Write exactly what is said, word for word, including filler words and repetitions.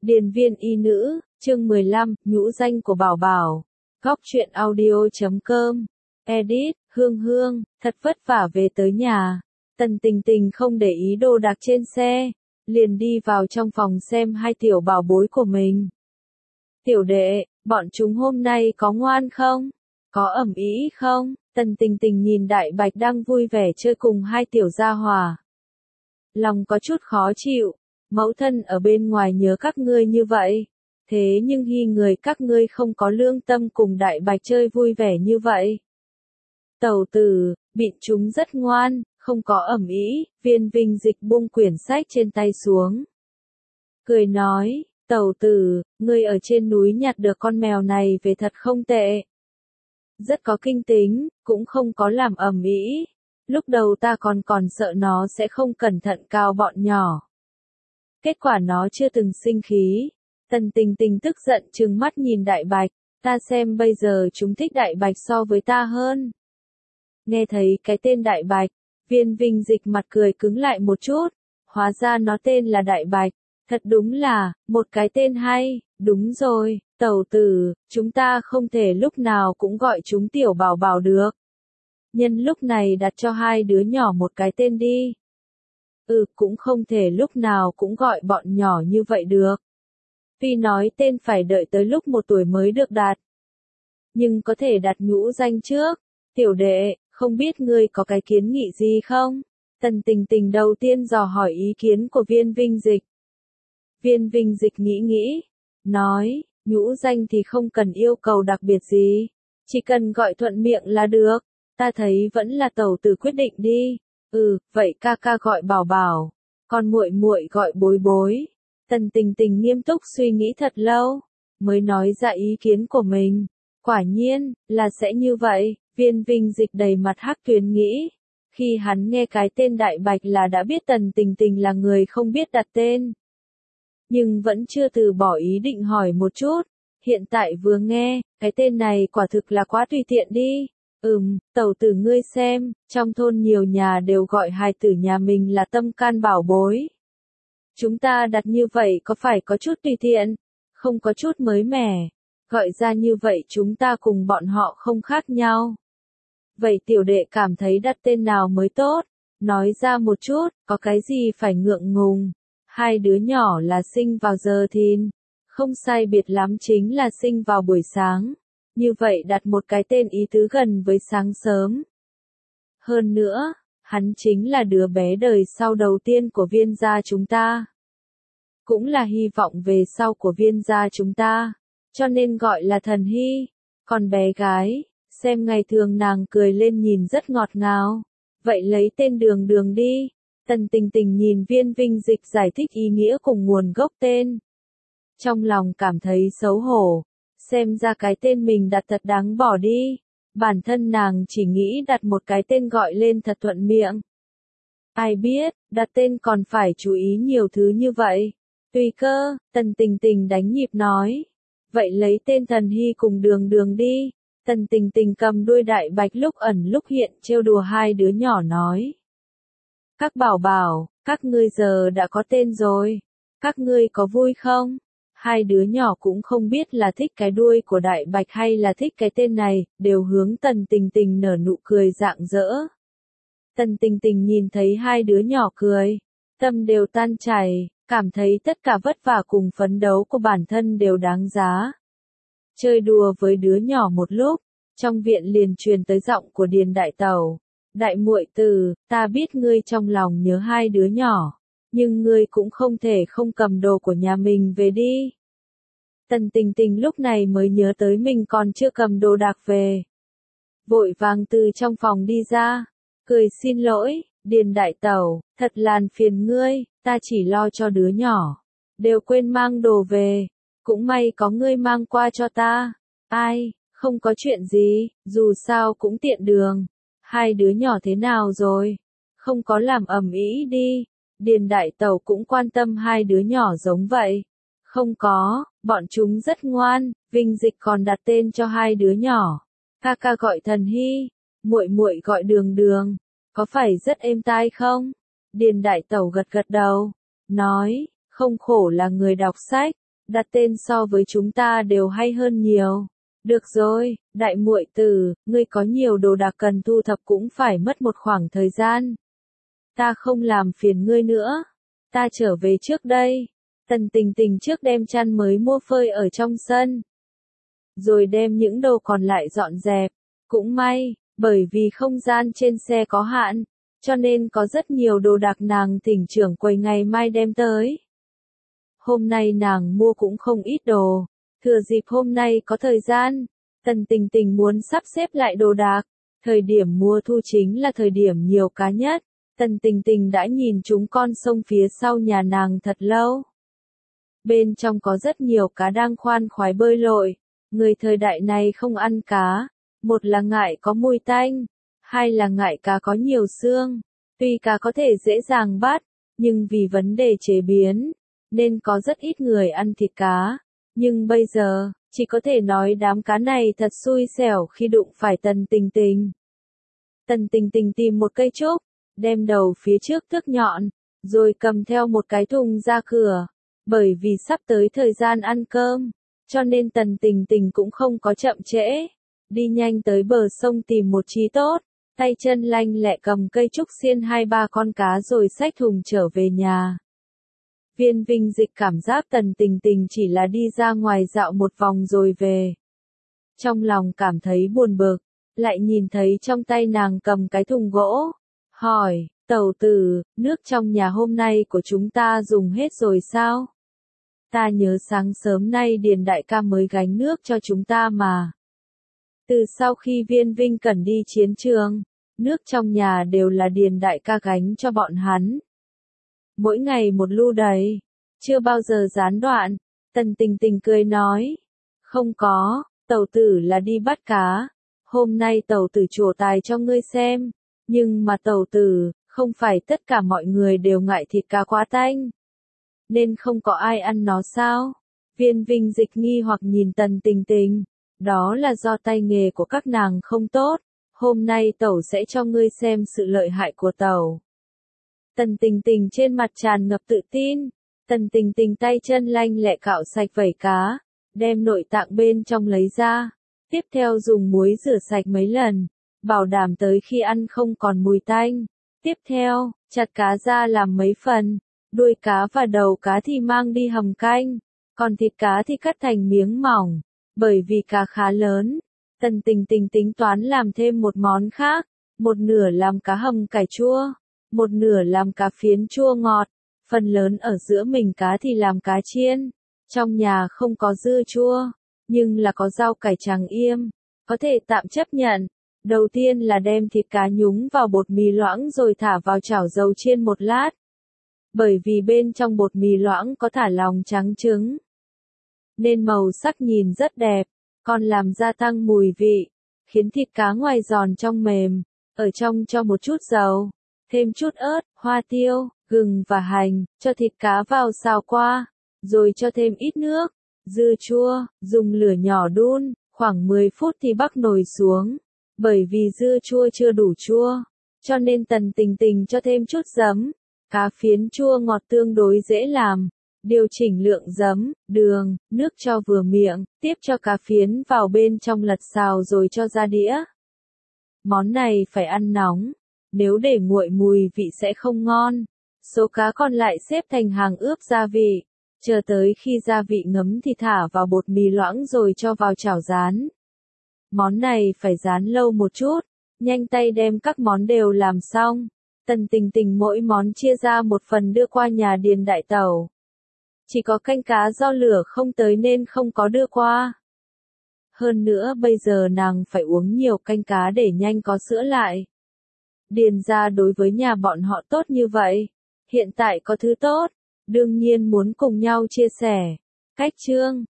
Điền viên y nữ, chương mười lăm, nhũ danh của Bảo Bảo. Góc truyện audio chấm com. Edit, Hương Hương, thật vất vả về tới nhà. Tần Tình Tình không để ý đồ đạc trên xe, liền đi vào trong phòng xem hai tiểu bảo bối của mình. Tiểu đệ, bọn chúng hôm nay có ngoan không? Có ẩm ý không? Tần Tình Tình nhìn Đại Bạch đang vui vẻ chơi cùng hai tiểu gia hỏa. Lòng có chút khó chịu. Mẫu thân ở bên ngoài nhớ các ngươi như vậy. Thế nhưng hy người các ngươi không có lương tâm cùng Đại Bạch chơi vui vẻ như vậy. Tẩu tử, bịn chúng rất ngoan, không có ẩm ý. Viên Vinh Dịch buông quyển sách trên tay xuống. Cười nói, tẩu tử, ngươi ở trên núi nhặt được con mèo này về thật không tệ. Rất có kinh tính, cũng không có làm ẩm ý. Lúc đầu ta còn còn sợ nó sẽ không cẩn thận cào bọn nhỏ. Kết quả nó chưa từng sinh khí. Tần Tình Tình tức giận trừng mắt nhìn Đại Bạch, ta xem bây giờ chúng thích Đại Bạch so với ta hơn. Nghe thấy cái tên Đại Bạch, Viên Vinh Dịch mặt cười cứng lại một chút, hóa ra nó tên là Đại Bạch, thật đúng là, một cái tên hay, đúng rồi, tẩu tử, chúng ta không thể lúc nào cũng gọi chúng tiểu bảo bảo được. Nhân lúc này đặt cho hai đứa nhỏ một cái tên đi. Ừ, cũng không thể lúc nào cũng gọi bọn nhỏ như vậy được. Vì nói tên phải đợi tới lúc một tuổi mới được đặt. Nhưng có thể đặt nhũ danh trước. Tiểu đệ, không biết ngươi có cái kiến nghị gì không? Tần Tình Tình đầu tiên dò hỏi ý kiến của Viên Vinh Dịch. Viên Vinh Dịch nghĩ nghĩ, nói, nhũ danh thì không cần yêu cầu đặc biệt gì. Chỉ cần gọi thuận miệng là được. Ta thấy vẫn là tẩu tử quyết định đi. Ừ, vậy ca ca gọi Bảo Bảo, còn muội muội gọi Bối Bối. Tần Tình Tình nghiêm túc suy nghĩ thật lâu, mới nói ra ý kiến của mình. Quả nhiên, là sẽ như vậy. Viên Vinh Dịch đầy mặt hắc tuyến nghĩ. Khi hắn nghe cái tên Đại Bạch là đã biết Tần Tình Tình là người không biết đặt tên. Nhưng vẫn chưa từ bỏ ý định hỏi một chút. Hiện tại vừa nghe, cái tên này quả thực là quá tùy tiện đi. Ừm, tẩu tử ngươi xem, trong thôn nhiều nhà đều gọi hài tử nhà mình là tâm can bảo bối. Chúng ta đặt như vậy có phải có chút tùy tiện, không có chút mới mẻ, gọi ra như vậy chúng ta cùng bọn họ không khác nhau. Vậy tiểu đệ cảm thấy đặt tên nào mới tốt, nói ra một chút, có cái gì phải ngượng ngùng. Hai đứa nhỏ là sinh vào giờ thìn, không sai biệt lắm chính là sinh vào buổi sáng. Như vậy đặt một cái tên ý tứ gần với sáng sớm. Hơn nữa, hắn chính là đứa bé đời sau đầu tiên của Viên gia chúng ta. Cũng là hy vọng về sau của Viên gia chúng ta. Cho nên gọi là Thần Hy. Còn bé gái, xem ngày thường nàng cười lên nhìn rất ngọt ngào. Vậy lấy tên Đường Đường đi. Tần Tình Tình nhìn Viên Vinh Dịch giải thích ý nghĩa cùng nguồn gốc tên. Trong lòng cảm thấy xấu hổ. Xem ra cái tên mình đặt thật đáng bỏ đi. Bản thân nàng chỉ nghĩ đặt một cái tên gọi lên thật thuận miệng. Ai biết, đặt tên còn phải chú ý nhiều thứ như vậy. Tùy cơ, Tần Tình Tình đánh nhịp nói. Vậy lấy tên Thần Hy cùng Đường Đường đi. Tần Tình Tình cầm đuôi Đại Bạch lúc ẩn lúc hiện trêu đùa hai đứa nhỏ nói. Các bảo bảo, các ngươi giờ đã có tên rồi. Các ngươi có vui không? Hai đứa nhỏ cũng không biết là thích cái đuôi của Đại Bạch hay là thích cái tên này, đều hướng Tần Tình Tình nở nụ cười rạng rỡ. Tần Tình Tình nhìn thấy hai đứa nhỏ cười, tâm đều tan chảy, cảm thấy tất cả vất vả cùng phấn đấu của bản thân đều đáng giá. Chơi đùa với đứa nhỏ một lúc, trong viện liền truyền tới giọng của Điền Đại Tẩu. Đại muội tử, ta biết ngươi trong lòng nhớ hai đứa nhỏ. Nhưng ngươi cũng không thể không cầm đồ của nhà mình về đi. Tần Tình Tình lúc này mới nhớ tới mình còn chưa cầm đồ đạc về. Vội vàng từ trong phòng đi ra. Cười xin lỗi, Điền Đại Tẩu, thật làn phiền ngươi, ta chỉ lo cho đứa nhỏ. Đều quên mang đồ về. Cũng may có ngươi mang qua cho ta. Ai, không có chuyện gì, dù sao cũng tiện đường. Hai đứa nhỏ thế nào rồi? Không có làm ầm ĩ đi. Điền Đại Tẩu cũng quan tâm hai đứa nhỏ giống vậy. Không có, bọn chúng rất ngoan, Vinh Dịch còn đặt tên cho hai đứa nhỏ. Ca ca gọi Thần Hy, muội muội gọi Đường Đường. Có phải rất êm tai không? Điền Đại Tẩu gật gật đầu, nói, không khổ là người đọc sách, đặt tên so với chúng ta đều hay hơn nhiều. Được rồi, đại muội tử, ngươi có nhiều đồ đạc cần thu thập cũng phải mất một khoảng thời gian. Ta không làm phiền ngươi nữa. Ta trở về trước đây. Tần Tình Tình trước đem chăn mới mua phơi ở trong sân. Rồi đem những đồ còn lại dọn dẹp. Cũng may, bởi vì không gian trên xe có hạn, cho nên có rất nhiều đồ đạc nàng thỉnh trưởng quầy ngày mai đem tới. Hôm nay nàng mua cũng không ít đồ. Thừa dịp hôm nay có thời gian, Tần Tình Tình muốn sắp xếp lại đồ đạc. Thời điểm mùa thu chính là thời điểm nhiều cá nhất. Tần Tình Tình đã nhìn chúng con sông phía sau nhà nàng thật lâu. Bên trong có rất nhiều cá đang khoan khoái bơi lội. Người thời đại này không ăn cá. Một là ngại có mùi tanh, hai là ngại cá có nhiều xương. Tuy cá có thể dễ dàng bắt, nhưng vì vấn đề chế biến, nên có rất ít người ăn thịt cá. Nhưng bây giờ, chỉ có thể nói đám cá này thật xui xẻo khi đụng phải Tần Tình Tình. Tần Tình Tình tìm một cây trúc, đem đầu phía trước thước nhọn, rồi cầm theo một cái thùng ra cửa. Bởi vì sắp tới thời gian ăn cơm, cho nên Tần Tình Tình cũng không có chậm trễ. Đi nhanh tới bờ sông tìm một chí tốt, tay chân lanh lẹ cầm cây trúc xiên hai ba con cá rồi xách thùng trở về nhà. Viên Vinh Dịch cảm giác Tần Tình Tình chỉ là đi ra ngoài dạo một vòng rồi về. Trong lòng cảm thấy buồn bực, lại nhìn thấy trong tay nàng cầm cái thùng gỗ. Hỏi, tẩu tử, nước trong nhà hôm nay của chúng ta dùng hết rồi sao? Ta nhớ sáng sớm nay Điền đại ca mới gánh nước cho chúng ta mà. Từ sau khi Viên Vinh Cẩn đi chiến trường, nước trong nhà đều là Điền đại ca gánh cho bọn hắn. Mỗi ngày một lu đầy, chưa bao giờ gián đoạn. Tần Tình Tình cười nói, không có, tẩu tử là đi bắt cá. Hôm nay tẩu tử trổ tài cho ngươi xem, nhưng mà tẩu tử, không phải tất cả mọi người đều ngại thịt cá quá tanh, nên không có ai ăn nó sao? Viên Vinh Dịch nghi hoặc nhìn Tần Tình Tình, đó là do tay nghề của các nàng không tốt. Hôm nay tẩu sẽ cho ngươi xem sự lợi hại của tẩu. Tần Tình Tình trên mặt tràn ngập tự tin. Tần Tình Tình tay chân lanh lẹ cạo sạch vảy cá, đem nội tạng bên trong lấy ra. Tiếp theo dùng muối rửa sạch mấy lần, bảo đảm tới khi ăn không còn mùi tanh. Tiếp theo, chặt cá ra làm mấy phần, đuôi cá và đầu cá thì mang đi hầm canh, còn thịt cá thì cắt thành miếng mỏng. Bởi vì cá khá lớn, Tần Tình Tình tính toán làm thêm một món khác, một nửa làm cá hầm cải chua, một nửa làm cá phiến chua ngọt, phần lớn ở giữa mình cá thì làm cá chiên. Trong nhà không có dưa chua, nhưng là có rau cải trắng yêm, có thể tạm chấp nhận. Đầu tiên là đem thịt cá nhúng vào bột mì loãng rồi thả vào chảo dầu chiên một lát. Bởi vì bên trong bột mì loãng có thả lòng trắng trứng, nên màu sắc nhìn rất đẹp, còn làm gia tăng mùi vị, khiến thịt cá ngoài giòn trong mềm. Ở trong cho một chút dầu, thêm chút ớt, hoa tiêu, gừng và hành, cho thịt cá vào xào qua, rồi cho thêm ít nước, dưa chua, dùng lửa nhỏ đun, khoảng mười phút thì bắc nồi xuống. Bởi vì dưa chua chưa đủ chua, cho nên Tần Tình Tình cho thêm chút giấm. Cá phiến chua ngọt tương đối dễ làm. Điều chỉnh lượng giấm, đường, nước cho vừa miệng, tiếp cho cá phiến vào bên trong lật xào rồi cho ra đĩa. Món này phải ăn nóng, nếu để nguội mùi vị sẽ không ngon. Số cá còn lại xếp thành hàng ướp gia vị, chờ tới khi gia vị ngấm thì thả vào bột mì loãng rồi cho vào chảo rán. Món này phải rán lâu một chút, nhanh tay đem các món đều làm xong. Tần Tình Tình mỗi món chia ra một phần đưa qua nhà Điền đại tẩu. Chỉ có canh cá do lửa không tới nên không có đưa qua. Hơn nữa bây giờ nàng phải uống nhiều canh cá để nhanh có sữa lại. Điền gia đối với nhà bọn họ tốt như vậy, hiện tại có thứ tốt, đương nhiên muốn cùng nhau chia sẻ. Cách chương